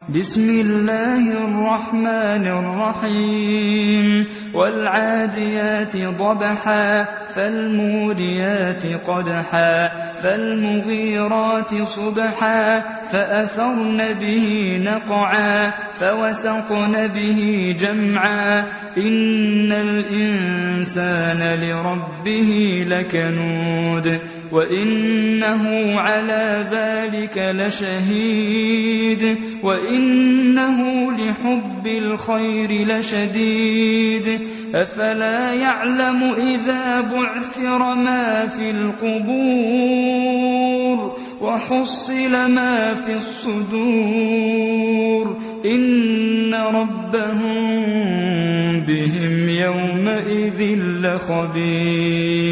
بسم الله الرحمن الرحيم والعاديات ضبحا فالموريات قدحا فالمغيرات صبحا فأثرن به نقعا فوسطن به جمعا إن الإنسان لربه لكنود وإنه على ذلك لشهيد وإنه لحب الخير لشديد أفلا يعلم إذا بعثر ما في القبور وحصل ما في الصدور إن ربهم بهم يومئذ لخبير.